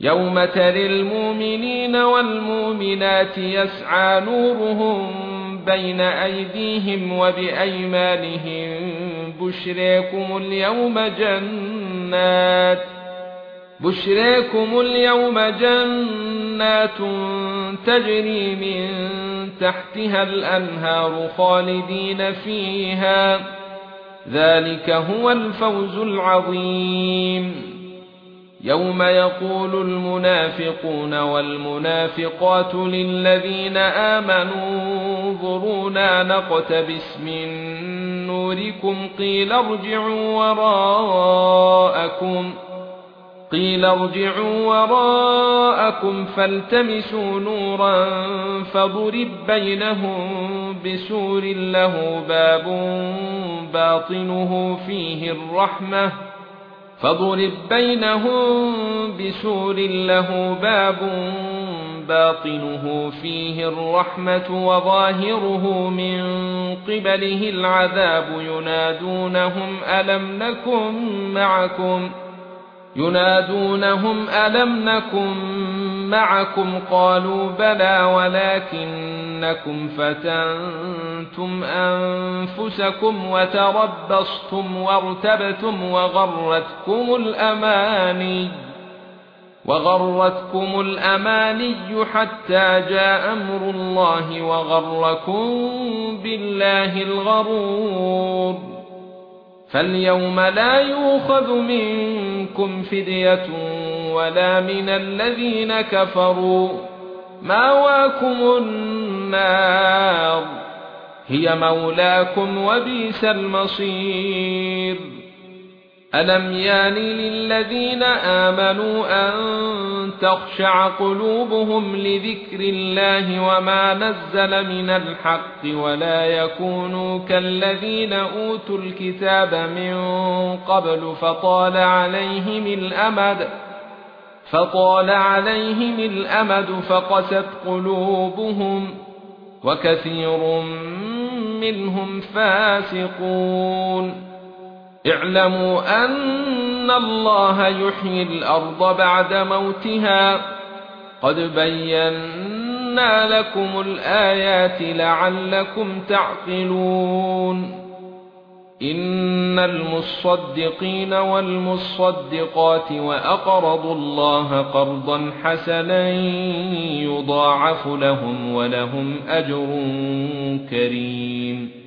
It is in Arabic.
يوم ترى المؤمنين والمؤمنات يسعى نورهم بين أيديهم وبأيمانهم بشراكم اليوم جنات تجري من تحتها الأنهار خالدين فيها، ذلك هو الفوز العظيم. يوم يقول المنافقون والمنافقات للذين آمنوا انظرونا نقتبس من نوركم قيل ارجعوا وراءكم فالتمسوا نورا فضرب بينهم بسور له باب باطنه فيه الرحمة وظاهره من قبله العذاب ينادونهم ألم نكن معكم قالوا بلى ولكنكم فتنتم أنفسكم وتربصتم وارتبتم وغرتكم الأماني حتى جاء أمر الله وغركم بالله الغرور. فاليوم لا يؤخذ منكم فدية ولا من الذين كفروا، مأواكم النار هي مولاكم وبئس المصير. ألم يان للذين آمنوا أن تخشع قلوبهم لذكر الله وما نزل من الحق ولا يكونوا كالذين أوتوا الكتاب من قبل فطال عليهم الأمد فقست قلوبهم وكثير منهم فاسقون. اعلموا أن الله يحيي الأرض بعد موتها قد بينا لكم الآيات لعلكم تعقلون. إن المصدقين والمصدقات وأقرضوا الله قرضا حسنا يضاعف لهم ولهم أجر كريم.